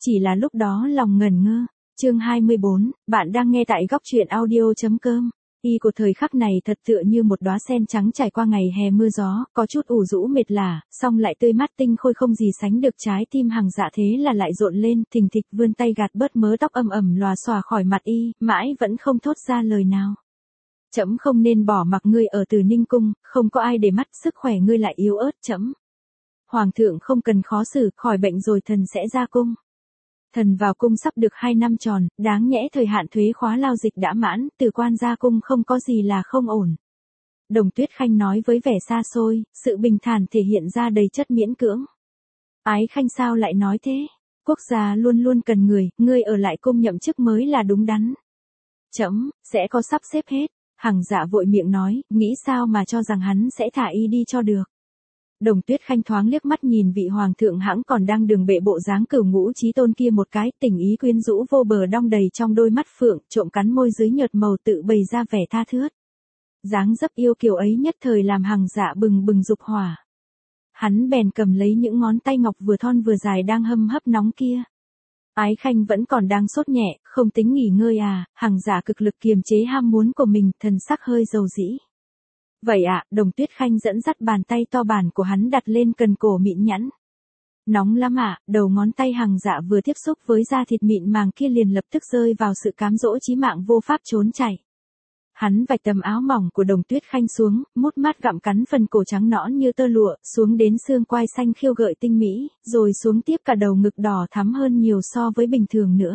Chỉ là lúc đó lòng ngẩn ngơ. Chương 24, bạn đang nghe tại góc truyện audio.com. Y của thời khắc này thật tựa như một đóa sen trắng trải qua ngày hè mưa gió, có chút ủ rũ mệt lả, song lại tươi mát tinh khôi không gì sánh được. Trái tim Hằng Dạ thế là lại rộn lên, thình thịch vươn tay gạt bớt mớ tóc ẩm ẩm lòa xòa khỏi mặt y, mãi vẫn không thốt ra lời nào. Trẫm không nên bỏ mặc ngươi ở Từ Ninh cung, không có ai để mắt, sức khỏe ngươi lại yếu ớt trẫm. Hoàng thượng không cần khó xử, khỏi bệnh rồi thần sẽ ra cung. Thần vào cung sắp được 2 năm tròn, đáng nhẽ thời hạn thuế khóa lao dịch đã mãn, từ quan ra cung không có gì là không ổn. Đồng Tuyết Khanh nói với vẻ xa xôi, sự bình thản thể hiện ra đầy chất miễn cưỡng. Ái Khanh sao lại nói thế? Quốc gia luôn luôn cần người, ngươi ở lại cung nhậm chức mới là đúng đắn. Trẫm sẽ có sắp xếp hết. Hằng Dạ vội miệng nói, nghĩ sao mà cho rằng hắn sẽ thả y đi cho được. Đồng Tuyết Khanh thoáng liếc mắt nhìn vị hoàng thượng hãng còn đang đường bệ bộ dáng cửu ngũ chí tôn kia một cái, tình ý quyến rũ vô bờ đong đầy trong đôi mắt phượng, trộm cắn môi dưới nhợt màu tự bày ra vẻ tha thướt. Dáng dấp yêu kiều ấy nhất thời làm Hằng Dạ bừng bừng dục hỏa. Hắn bèn cầm lấy những ngón tay ngọc vừa thon vừa dài đang hâm hấp nóng kia. Ái Khanh vẫn còn đang sốt nhẹ, không tính nghỉ ngơi à? Hằng Dạ cực lực kiềm chế ham muốn của mình, thần sắc hơi dầu dĩ. Vậy ạ, Đồng Tuyết Khanh dẫn dắt bàn tay to bản của hắn đặt lên cần cổ mịn nhẵn. Nóng lắm ạ, đầu ngón tay Hằng Dạ vừa tiếp xúc với da thịt mịn màng kia liền lập tức rơi vào sự cám dỗ chí mạng vô pháp trốn chạy. Hắn vạch tầm áo mỏng của Đồng Tuyết Khanh xuống, mút mát gặm cắn phần cổ trắng nõn như tơ lụa, xuống đến xương quai xanh khiêu gợi tinh mỹ, rồi xuống tiếp cả đầu ngực đỏ thắm hơn nhiều so với bình thường nữa.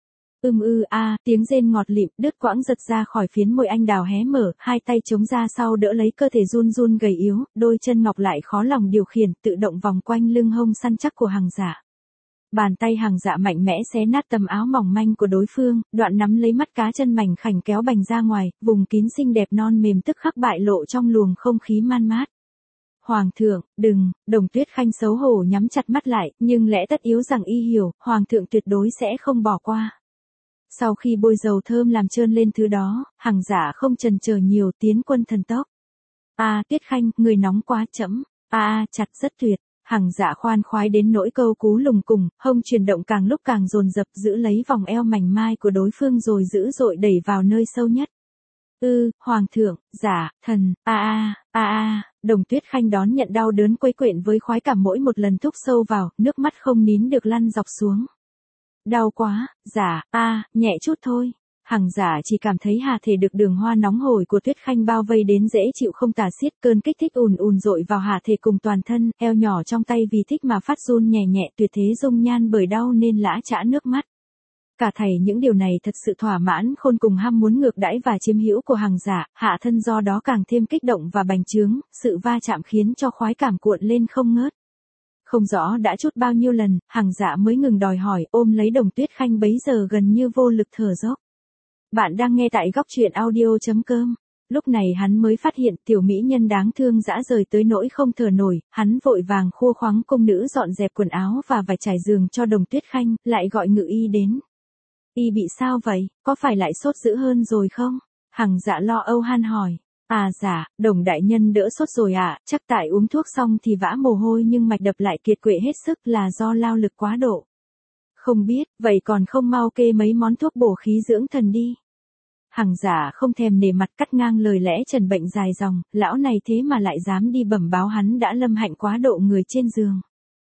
Tiếng rên ngọt lịm đứt quãng giật ra khỏi phiến môi anh đào hé mở, hai tay chống ra sau đỡ lấy cơ thể run run gầy yếu, đôi chân ngọc lại khó lòng điều khiển, tự động vòng quanh lưng hông săn chắc của Hằng Dạ. Bàn tay Hằng Dạ mạnh mẽ xé nát tấm áo mỏng manh của đối phương, đoạn nắm lấy mắt cá chân mảnh khảnh kéo bành ra ngoài, vùng kín xinh đẹp non mềm tức khắc bại lộ trong luồng không khí man mát. Hoàng thượng, đừng, Đồng Tuyết Khanh xấu hổ nhắm chặt mắt lại, nhưng lẽ tất yếu rằng y hiểu, Hoàng thượng tuyệt đối sẽ không bỏ qua. Sau khi bôi dầu thơm làm trơn lên thứ đó, Hằng Dạ không chần chờ nhiều, tiến quân thần tốc. Tuyết Khanh, người nóng quá trẫm. Chặt rất tuyệt. Hằng Dạ khoan khoái đến nỗi câu cú lùng cùng, hông chuyển động càng lúc càng dồn dập, giữ lấy vòng eo mảnh mai của đối phương rồi dữ dội đẩy vào nơi sâu nhất. Hoàng thượng, dạ, thần, Đồng Tuyết Khanh đón nhận đau đớn quấy quện với khoái cảm mỗi một lần thúc sâu vào, nước mắt không nín được lăn dọc xuống. Đau quá, dạ, nhẹ chút thôi. Hằng Dạ chỉ cảm thấy hà thể được đường hoa nóng hổi của Tuyết Khanh bao vây đến dễ chịu không tả xiết, cơn kích thích ùn ùn dội vào hà thể cùng toàn thân, eo nhỏ trong tay vì thích mà phát run nhẹ nhẹ, tuyệt thế dung nhan bởi đau nên lã chã nước mắt. Cả thảy những điều này thật sự thỏa mãn khôn cùng ham muốn ngược đãi và chiếm hữu của Hằng Dạ, hạ thân do đó càng thêm kích động và bành trướng, sự va chạm khiến cho khoái cảm cuộn lên không ngớt. Không rõ đã chút bao nhiêu lần, Hằng Dạ mới ngừng đòi hỏi, ôm lấy Đồng Tuyết Khanh bấy giờ gần như vô lực thở dốc. Bạn đang nghe tại góc truyện audio.com. Lúc này hắn mới phát hiện tiểu mỹ nhân đáng thương dã rời tới nỗi không thở nổi, hắn vội vàng khua khoáng cung nữ dọn dẹp quần áo và vải trải giường cho Đồng Tuyết Khanh, lại gọi ngự y đến. Y bị sao vậy, có phải lại sốt dữ hơn rồi không? Hằng Dạ lo âu han hỏi. Dạ, Đồng đại nhân đỡ sốt rồi ạ, chắc tại uống thuốc xong thì vã mồ hôi nhưng mạch đập lại kiệt quệ hết sức là do lao lực quá độ. Không biết, vậy còn không mau kê mấy món thuốc bổ khí dưỡng thần đi. Hằng Dạ không thèm nể mặt cắt ngang lời lẽ trần bệnh dài dòng, lão này thế mà lại dám đi bẩm báo hắn đã lâm hạnh quá độ người trên giường.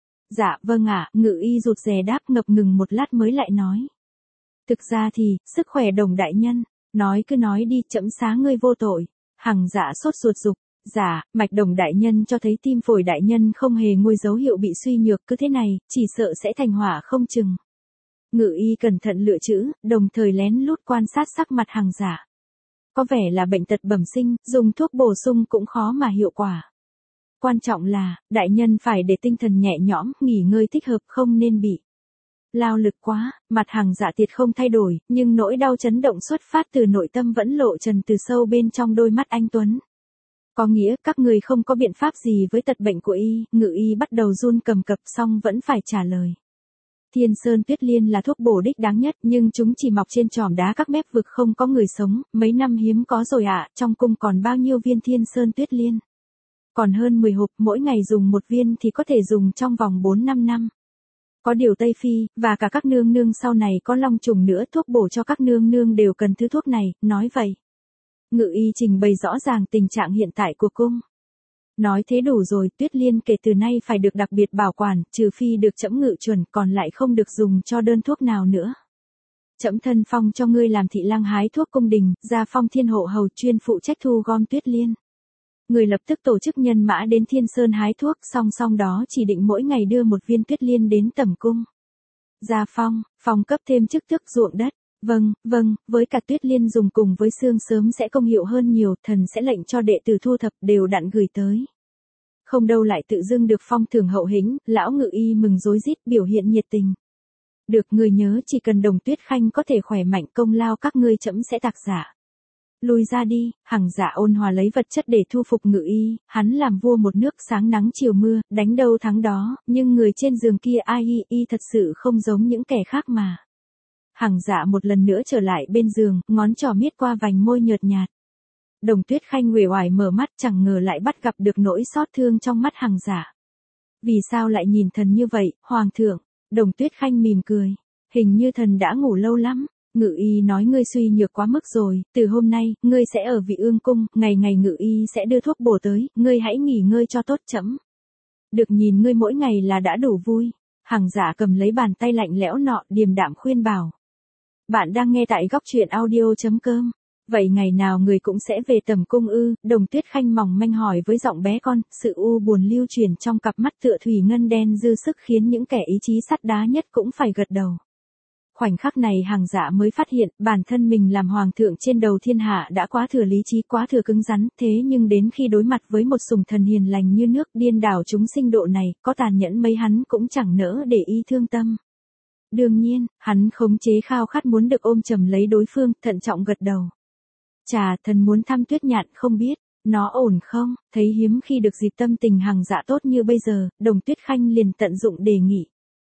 Dạ vâng ạ, ngự y rụt rè đáp, ngập ngừng một lát mới lại nói. Thực ra thì, sức khỏe Đồng đại nhân, cứ nói đi, trẫm xá ngươi vô tội. Hằng Dạ sốt ruột dục, dạ, mạch Đồng đại nhân cho thấy tim phổi đại nhân không hề nguôi dấu hiệu bị suy nhược, cứ thế này, chỉ sợ sẽ thành hỏa không chừng. Ngự y cẩn thận lựa chữ, đồng thời lén lút quan sát sắc mặt Hằng Dạ. Có vẻ là bệnh tật bẩm sinh, dùng thuốc bổ sung cũng khó mà hiệu quả. Quan trọng là, đại nhân phải để tinh thần nhẹ nhõm, nghỉ ngơi thích hợp, không nên bị lao lực quá. Mặt Hằng Dạ tiệt không thay đổi, nhưng nỗi đau chấn động xuất phát từ nội tâm vẫn lộ trần từ sâu bên trong đôi mắt anh tuấn. Có nghĩa các người không có biện pháp gì với tật bệnh của y, ngự y bắt đầu run cầm cập xong vẫn phải trả lời. Thiên Sơn Tuyết Liên là thuốc bổ đích đáng nhất, nhưng chúng chỉ mọc trên trỏm đá các mép vực không có người sống, mấy năm hiếm có rồi ạ, trong cung còn bao nhiêu viên Thiên Sơn Tuyết Liên? Còn hơn 10 hộp, mỗi ngày dùng một viên thì có thể dùng trong vòng 4-5 năm. Có điều Tây Phi, và cả các nương nương sau này có long trùng nữa, thuốc bổ cho các nương nương đều cần thứ thuốc này, nói vậy. Ngự y trình bày rõ ràng tình trạng hiện tại của cung. Nói thế đủ rồi, Tuyết Liên kể từ nay phải được đặc biệt bảo quản, trừ phi được trẫm ngự chuẩn, còn lại không được dùng cho đơn thuốc nào nữa. Trẫm thân phong cho ngươi làm thị lang hái thuốc cung đình, gia phong thiên hộ hầu chuyên phụ trách thu gom Tuyết Liên. Người lập tức tổ chức nhân mã đến Thiên Sơn hái thuốc, song song đó chỉ định mỗi ngày đưa một viên Tuyết Liên đến tẩm cung. Gia phong cấp thêm chức tước ruộng đất. Vâng, với cả Tuyết Liên dùng cùng với xương sớm sẽ công hiệu hơn nhiều, thần sẽ lệnh cho đệ tử thu thập đều đặn gửi tới. Không đâu lại tự dưng được phong thưởng hậu hĩnh, lão ngự y mừng rối rít biểu hiện nhiệt tình. Được, người nhớ chỉ cần Đồng Tuyết Khanh có thể khỏe mạnh, công lao các ngươi trẫm sẽ tạc giả. Lui ra đi, Hằng Dạ ôn hòa lấy vật chất để thu phục ngự y, hắn làm vua một nước sáng nắng chiều mưa, đánh đâu thắng đó, nhưng người trên giường kia ai y thật sự không giống những kẻ khác mà. Hằng Dạ một lần nữa trở lại bên giường, ngón trỏ miết qua vành môi nhợt nhạt. Đồng Tuyết Khanh uể oải mở mắt, chẳng ngờ lại bắt gặp được nỗi xót thương trong mắt Hằng Dạ. Vì sao lại nhìn thần như vậy, Hoàng thượng? Đồng Tuyết Khanh mỉm cười. Hình như thần đã ngủ lâu lắm. Ngự y nói ngươi suy nhược quá mức rồi, từ hôm nay, ngươi sẽ ở Vị Ương cung, ngày ngày ngự y sẽ đưa thuốc bổ tới, ngươi hãy nghỉ ngơi cho tốt trẫm. Được nhìn ngươi mỗi ngày là đã đủ vui. Hằng Dạ cầm lấy bàn tay lạnh lẽo nọ, điềm đạm khuyên bảo. Bạn đang nghe tại góc truyện audio.com. Vậy ngày nào người cũng sẽ về tẩm cung ư? Đồng Tuyết Khanh mỏng manh hỏi với giọng bé con, sự u buồn lưu truyền trong cặp mắt tựa thủy ngân đen dư sức khiến những kẻ ý chí sắt đá nhất cũng phải gật đầu. Khoảnh khắc này Hằng Dạ mới phát hiện, bản thân mình làm hoàng thượng trên đầu thiên hạ đã quá thừa lý trí, quá thừa cứng rắn, thế nhưng đến khi đối mặt với một sủng thần hiền lành như nước điên đảo chúng sinh độ này, có tàn nhẫn mấy hắn cũng chẳng nỡ để y thương tâm. Đương nhiên, hắn khống chế khao khát muốn được ôm chầm lấy đối phương, thận trọng gật đầu. Chà, thần muốn thăm Tuyết Nhạn, không biết, nó ổn không? Thấy hiếm khi được dịp tâm tình Hằng Dạ tốt như bây giờ, Đồng Tuyết Khanh liền tận dụng đề nghị.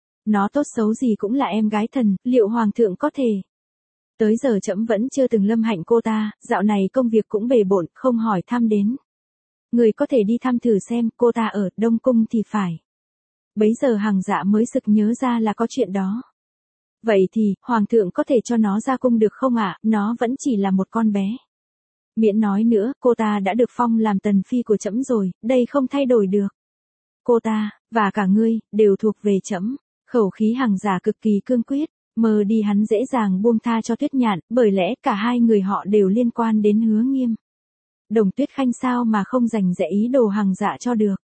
Nó tốt xấu gì cũng là em gái thần, liệu hoàng thượng có thể? Tới giờ trẫm vẫn chưa từng lâm hạnh cô ta, dạo này công việc cũng bề bộn, không hỏi thăm đến. Người có thể đi thăm thử xem, cô ta ở Đông Cung thì phải. Bấy giờ Hằng Dạ mới sực nhớ ra là có chuyện đó. Vậy thì, hoàng thượng có thể cho nó ra cung được không ạ? Nó vẫn chỉ là một con bé. Miễn nói nữa, cô ta đã được phong làm tần phi của trẫm rồi, đây không thay đổi được. Cô ta, và cả ngươi, đều thuộc về trẫm. Khẩu khí Hằng Dạ cực kỳ cương quyết, mơ đi hắn dễ dàng buông tha cho Tuyết Nhạn, bởi lẽ cả hai người họ đều liên quan đến Hứa Nghiêm. Đồng Tuyết Khanh sao mà không dành dạy ý đồ Hằng Dạ cho được.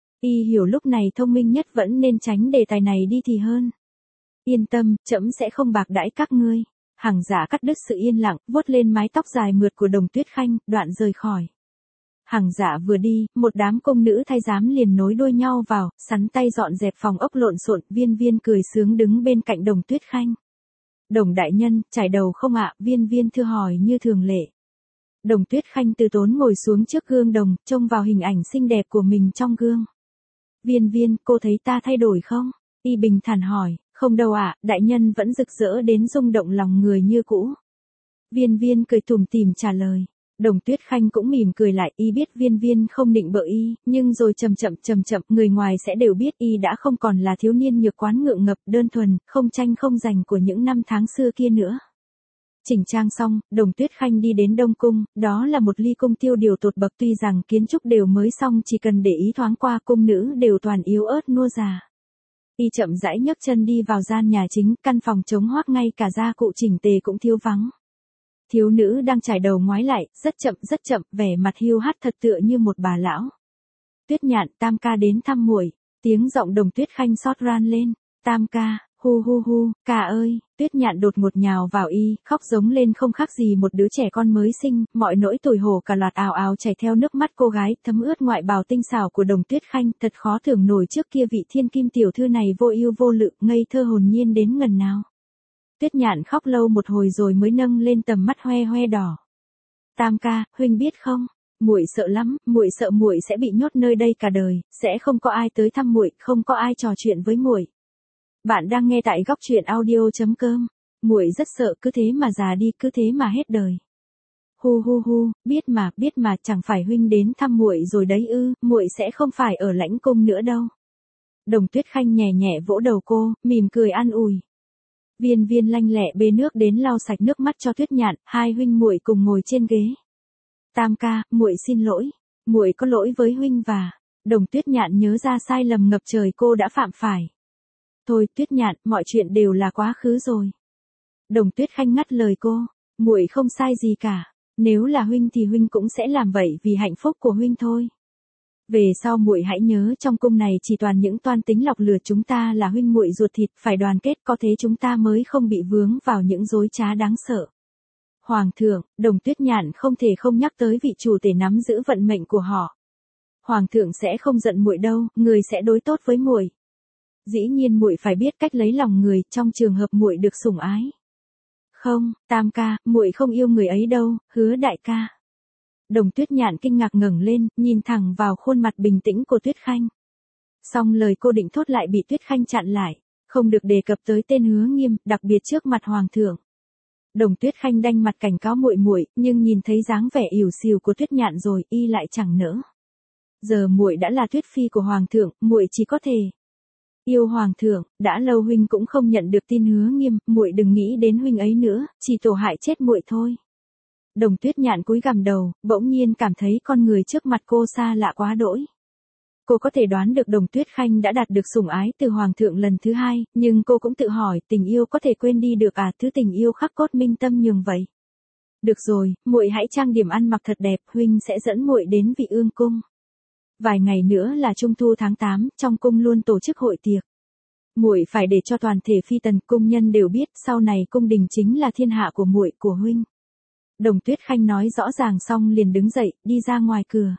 Y hiểu lúc này thông minh nhất vẫn nên tránh đề tài này đi thì hơn. Yên tâm, trẫm sẽ không bạc đãi các ngươi. Hằng Dạ cắt đứt sự yên lặng, vuốt lên mái tóc dài mượt của Đồng Tuyết Khanh, đoạn rời khỏi. Hằng Dạ vừa đi, một đám công nữ thái giám liền nối đuôi nhau vào, sắn tay dọn dẹp phòng ốc lộn xộn, Viên Viên cười sướng đứng bên cạnh Đồng Tuyết Khanh. Đồng đại nhân, chải đầu không ạ? Viên Viên thưa hỏi như thường lệ. Đồng Tuyết Khanh từ tốn ngồi xuống trước gương đồng, trông vào hình ảnh xinh đẹp của mình trong gương. Viên Viên, cô thấy ta thay đổi không? Y bình thản hỏi. Không đâu ạ, đại nhân vẫn rực rỡ đến rung động lòng người như cũ. Viên Viên cười tủm tỉm trả lời. Đồng Tuyết Khanh cũng mỉm cười lại, y biết Viên Viên không định bợ y, nhưng rồi chậm chậm, người ngoài sẽ đều biết y đã không còn là thiếu niên nhược quán ngượng ngập, đơn thuần, không tranh không giành của những năm tháng xưa kia nữa. Chỉnh trang xong, Đồng Tuyết Khanh đi đến Đông Cung, đó là một ly cung tiêu điều tột bậc, tuy rằng kiến trúc đều mới xong, chỉ cần để ý thoáng qua cung nữ đều toàn yếu ớt nua già. Y chậm rãi nhấc chân đi vào gian nhà chính, căn phòng trống hoác, ngay cả gia cụ chỉnh tề cũng thiếu vắng. Thiếu nữ đang chải đầu ngoái lại, rất chậm, vẻ mặt hiu hắt thật tựa như một bà lão. Tuyết Nhạn, Tam ca đến thăm muội. Tiếng giọng Đồng Tuyết Khanh xót ran lên. Tam ca, hu, ca ơi. Tuyết Nhạn đột ngột nhào vào y, khóc giống lên không khác gì một đứa trẻ con mới sinh, mọi nỗi tủi hổ cả loạt ào ào chảy theo nước mắt cô gái, thấm ướt ngoại bào tinh xảo của Đồng Tuyết Khanh, thật khó tưởng nổi trước kia vị thiên kim tiểu thư này vô ưu vô lự, ngây thơ hồn nhiên đến ngần nào. Tuyết Nhạn khóc lâu một hồi rồi mới nâng lên tầm mắt hoe hoe đỏ. Tam ca, huynh biết không, muội sợ lắm, muội sợ muội sẽ bị nhốt nơi đây cả đời, sẽ không có ai tới thăm muội, không có ai trò chuyện với muội. Bạn đang nghe tại góc truyện audio.com. Muội rất sợ, cứ thế mà già đi, cứ thế mà hết đời. Hu, biết mà, chẳng phải huynh đến thăm muội rồi đấy ư? Muội sẽ không phải ở lãnh cung nữa đâu. Đồng Tuyết Khanh nhẹ nhẹ vỗ đầu cô, mỉm cười an ủi. Viên Viên lanh lẹ bê nước đến lau sạch nước mắt cho Tuyết Nhạn, hai huynh muội cùng ngồi trên ghế. Tam ca, muội xin lỗi, muội có lỗi với huynh và. Đồng Tuyết Nhạn nhớ ra sai lầm ngập trời cô đã phạm phải. Thôi Tuyết Nhạn, mọi chuyện đều là quá khứ rồi. Đồng Tuyết Khanh ngắt lời cô, muội không sai gì cả, nếu là huynh thì huynh cũng sẽ làm vậy vì hạnh phúc của huynh thôi. Về sau muội hãy nhớ trong cung này chỉ toàn những toan tính lọc lừa, chúng ta là huynh muội ruột thịt, phải đoàn kết, có thế chúng ta mới không bị vướng vào những dối trá đáng sợ. Hoàng thượng, Đồng Tuyết Nhạn không thể không nhắc tới vị chủ tể nắm giữ vận mệnh của họ. Hoàng thượng sẽ không giận muội đâu, người sẽ đối tốt với muội. Dĩ nhiên muội phải biết cách lấy lòng người, trong trường hợp muội được sủng ái. Không, Tam ca, muội không yêu người ấy đâu, hứa đại ca. Đồng Tuyết Nhạn kinh ngạc ngẩng lên, nhìn thẳng vào khuôn mặt bình tĩnh của Tuyết Khanh. Song lời cô định thốt lại bị Tuyết Khanh chặn lại, không được đề cập tới tên Hứa Nghiêm, đặc biệt trước mặt hoàng thượng. Đồng Tuyết Khanh đanh mặt cảnh cáo muội muội, nhưng nhìn thấy dáng vẻ ỉu xìu của Tuyết Nhạn rồi, y lại chẳng nỡ. Giờ muội đã là Tuyết phi của hoàng thượng, muội chỉ có thể yêu hoàng thượng, đã lâu huynh cũng không nhận được tin Hứa Nghiêm, muội đừng nghĩ đến huynh ấy nữa, chỉ tổ hại chết muội thôi. Đồng Tuyết Nhạn cúi gằm đầu, bỗng nhiên cảm thấy con người trước mặt cô xa lạ quá đỗi. Cô có thể đoán được Đồng Tuyết Khanh đã đạt được sủng ái từ hoàng thượng lần thứ hai, nhưng cô cũng tự hỏi, tình yêu có thể quên đi được à, thứ tình yêu khắc cốt minh tâm nhường vậy. Được rồi, muội hãy trang điểm ăn mặc thật đẹp, huynh sẽ dẫn muội đến Vị Ương cung. Vài ngày nữa là Trung thu tháng 8, trong cung luôn tổ chức hội tiệc. Muội phải để cho toàn thể phi tần cung nhân đều biết, sau này cung đình chính là thiên hạ của muội, của huynh. Đồng Tuyết Khanh nói rõ ràng xong liền đứng dậy, đi ra ngoài cửa.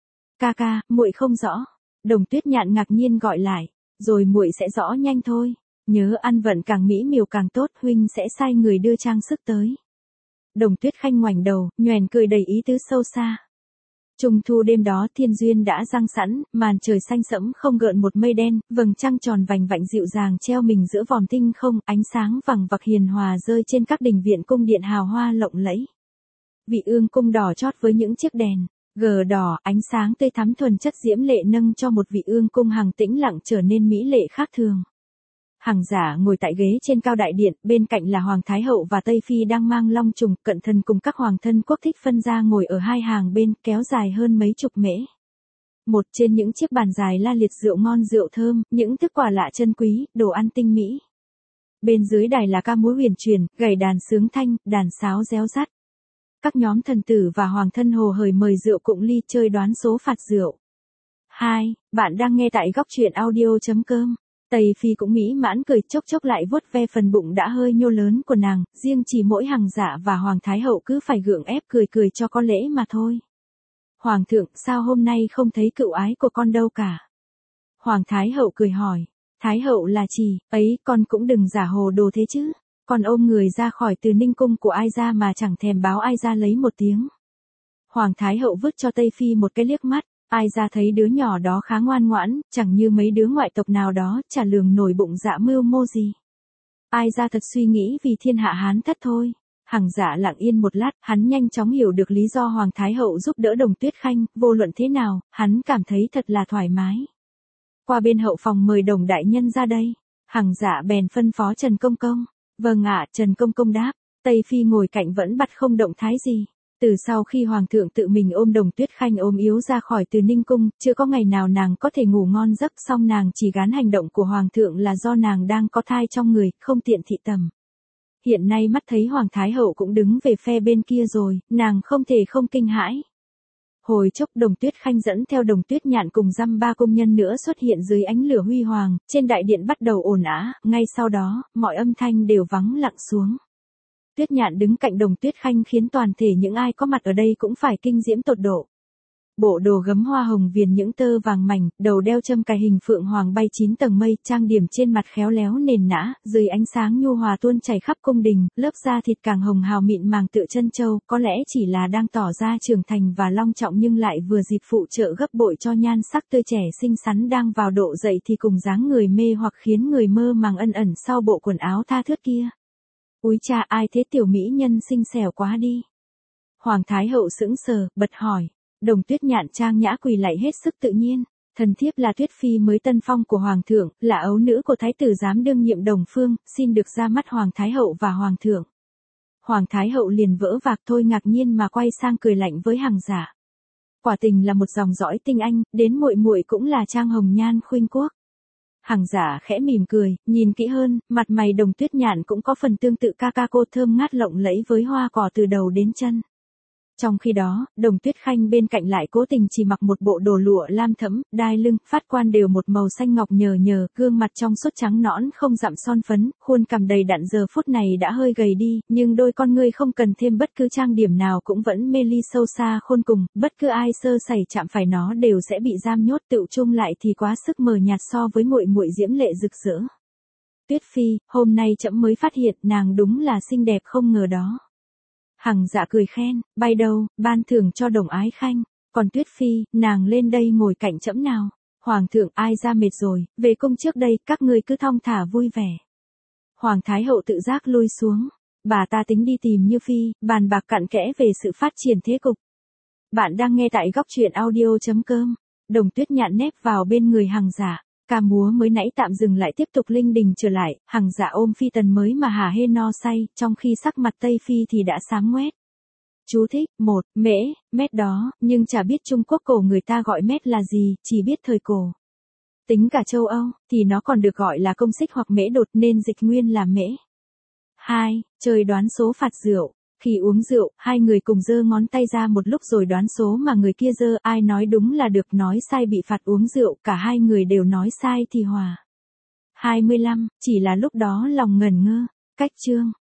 Ca ca, muội không rõ. Đồng Tuyết Nhạn ngạc nhiên gọi lại, rồi muội sẽ rõ nhanh thôi. Nhớ ăn vận càng mỹ miều càng tốt, huynh sẽ sai người đưa trang sức tới. Đồng Tuyết Khanh ngoảnh đầu, nhoẻn cười đầy ý tứ sâu xa. Trung thu đêm đó thiên duyên đã răng sẵn, màn trời xanh sẫm không gợn một mây đen, vầng trăng tròn vành vạnh dịu dàng treo mình giữa vòm tinh không, ánh sáng vằng vặc hiền hòa rơi trên các đình viện cung điện hào hoa lộng lẫy. Vị Ương cung đỏ chót với những chiếc đèn gờ đỏ, ánh sáng tươi thắm thuần chất diễm lệ nâng cho một Vị Ương cung hằng tĩnh lặng trở nên mỹ lệ khác thường. Hằng Giả ngồi tại ghế trên cao đại điện, bên cạnh là Hoàng Thái Hậu và Tây Phi đang mang long trùng, cận thần cùng các hoàng thân quốc thích phân ra ngồi ở hai hàng bên, kéo dài hơn mấy chục mễ. Một trên những chiếc bàn dài la liệt rượu ngon rượu thơm, những thức quà lạ chân quý, đồ ăn tinh mỹ. Bên dưới đài là ca múa huyền truyền, gảy đàn sướng thanh, đàn sáo réo rắt. Các nhóm thần tử và hoàng thân hồ hởi mời rượu cụng ly chơi đoán số phạt rượu. 2. Bạn đang nghe tại góc truyện audio.com. Tây Phi cũng mỹ mãn cười, chốc chốc lại vuốt ve phần bụng đã hơi nhô lớn của nàng, riêng chỉ mỗi Hằng Dạ và Hoàng Thái Hậu cứ phải gượng ép cười cười cho có lễ mà thôi. Hoàng thượng, sao hôm nay không thấy cựu ái của con đâu cả? Hoàng Thái Hậu cười hỏi. Thái Hậu là chỉ, ấy con cũng đừng giả hồ đồ thế chứ. Con ôm người ra khỏi Từ Ninh cung của ai ra mà chẳng thèm báo ai ra lấy một tiếng. Hoàng Thái Hậu vứt cho Tây Phi một cái liếc mắt. Ai ra thấy đứa nhỏ đó khá ngoan ngoãn, chẳng như mấy đứa ngoại tộc nào đó, chả lường nổi bụng dạ mưu mô gì. Ai ra thật suy nghĩ vì thiên hạ Hán thất thôi. Hằng Dạ lặng yên một lát, hắn nhanh chóng hiểu được lý do Hoàng Thái Hậu giúp đỡ Đồng Tuyết Khanh, vô luận thế nào, hắn cảm thấy thật là thoải mái. Qua bên hậu phòng mời Đồng đại nhân ra đây. Hằng Dạ bèn phân phó Trần Công Công. Vâng ạ, Trần Công Công đáp. Tây Phi ngồi cạnh vẫn bặt không động thái gì. Từ sau khi Hoàng thượng tự mình ôm Đồng Tuyết Khanh ôm yếu ra khỏi Từ Ninh cung, chưa có ngày nào nàng có thể ngủ ngon giấc, song nàng chỉ gán hành động của Hoàng thượng là do nàng đang có thai trong người, không tiện thị tầm. Hiện nay mắt thấy Hoàng Thái Hậu cũng đứng về phe bên kia rồi, nàng không thể không kinh hãi. Hồi chốc Đồng Tuyết Khanh dẫn theo Đồng Tuyết Nhạn cùng dăm ba công nhân nữa xuất hiện dưới ánh lửa huy hoàng, trên đại điện bắt đầu ồn ào, ngay sau đó, mọi âm thanh đều vắng lặng xuống. Tuyết Nhạn đứng cạnh Đồng Tuyết Khanh khiến toàn thể những ai có mặt ở đây cũng phải kinh diễm tột độ. Bộ đồ gấm hoa hồng viền những tơ vàng mảnh, đầu đeo châm cài hình phượng hoàng bay 9 tầng mây, trang điểm trên mặt khéo léo nền nã, dưới ánh sáng nhu hòa tuôn chảy khắp cung đình, lớp da thịt càng hồng hào mịn màng tựa chân châu, có lẽ chỉ là đang tỏ ra trưởng thành và long trọng nhưng lại vừa dịp phụ trợ gấp bội cho nhan sắc tươi trẻ xinh xắn đang vào độ dậy thì cùng dáng người mê hoặc khiến người mơ màng ân ẩn sau bộ quần áo tha thướt kia. Úi cha, ai thế tiểu mỹ nhân xinh xẻo quá đi. Hoàng Thái Hậu sững sờ, bật hỏi. Đồng Tuyết Nhạn trang nhã quỳ lạy hết sức tự nhiên. Thần thiếp là Tuyết Phi mới tân phong của Hoàng thượng, là ấu nữ của Thái tử giám đương nhiệm Đồng Phương, xin được ra mắt Hoàng Thái hậu và Hoàng thượng. Hoàng Thái hậu liền vỡ vạc thôi ngạc nhiên mà quay sang cười lạnh với Hằng Dạ. Quả tình là một dòng dõi tinh anh, đến muội muội cũng là trang hồng nhan khuynh quốc. Hằng Dạ khẽ mỉm cười, nhìn kỹ hơn, mặt mày Đồng Tuyết Nhạn cũng có phần tương tự ca ca cô, thơm ngát lộng lẫy với hoa cỏ từ đầu đến chân. Trong khi đó, Đồng Tuyết Khanh bên cạnh lại cố tình chỉ mặc một bộ đồ lụa lam thẫm, đai lưng, phát quan đều một màu xanh ngọc nhờ nhờ, gương mặt trong suốt trắng nõn không dặm son phấn, khuôn cằm đầy đặn giờ phút này đã hơi gầy đi, nhưng đôi con ngươi không cần thêm bất cứ trang điểm nào cũng vẫn mê ly sâu xa khôn cùng, bất cứ ai sơ sẩy chạm phải nó đều sẽ bị giam nhốt, tựu chung lại thì quá sức mờ nhạt so với muội muội diễm lệ rực rỡ. Tuyết Phi, hôm nay trẫm mới phát hiện nàng đúng là xinh đẹp không ngờ đó. Hằng Dạ cười khen, bay đâu, ban thưởng cho Đồng Ái Khanh, còn Tuyết Phi, nàng lên đây ngồi cạnh trẫm nào. Hoàng thượng, ai ra mệt rồi, về cung trước đây, các ngươi cứ thong thả vui vẻ. Hoàng Thái hậu tự giác lui xuống, bà ta tính đi tìm Như Phi, bàn bạc cặn kẽ về sự phát triển thế cục. Bạn đang nghe tại góc truyện audio.com. Đồng Tuyết Nhạn nép vào bên người Hằng Dạ. Ca múa mới nãy tạm dừng lại tiếp tục linh đình trở lại, Hằng Dạ ôm Phi Tần mới mà hả hê no say, trong khi sắc mặt Tây Phi thì đã xám ngoét. Chú thích, 1, mễ, mét đó, nhưng chả biết Trung Quốc cổ người ta gọi mét là gì, chỉ biết thời cổ. Tính cả châu Âu, thì nó còn được gọi là công xích hoặc mễ đột nên dịch nguyên là mễ. 2. Chơi đoán số phạt rượu. Khi uống rượu, hai người cùng giơ ngón tay ra một lúc rồi đoán số mà người kia giơ, ai nói đúng là được, nói sai bị phạt uống rượu, cả hai người đều nói sai thì hòa. 25. Chỉ là lúc đó lòng ngẩn ngơ. Cách chương.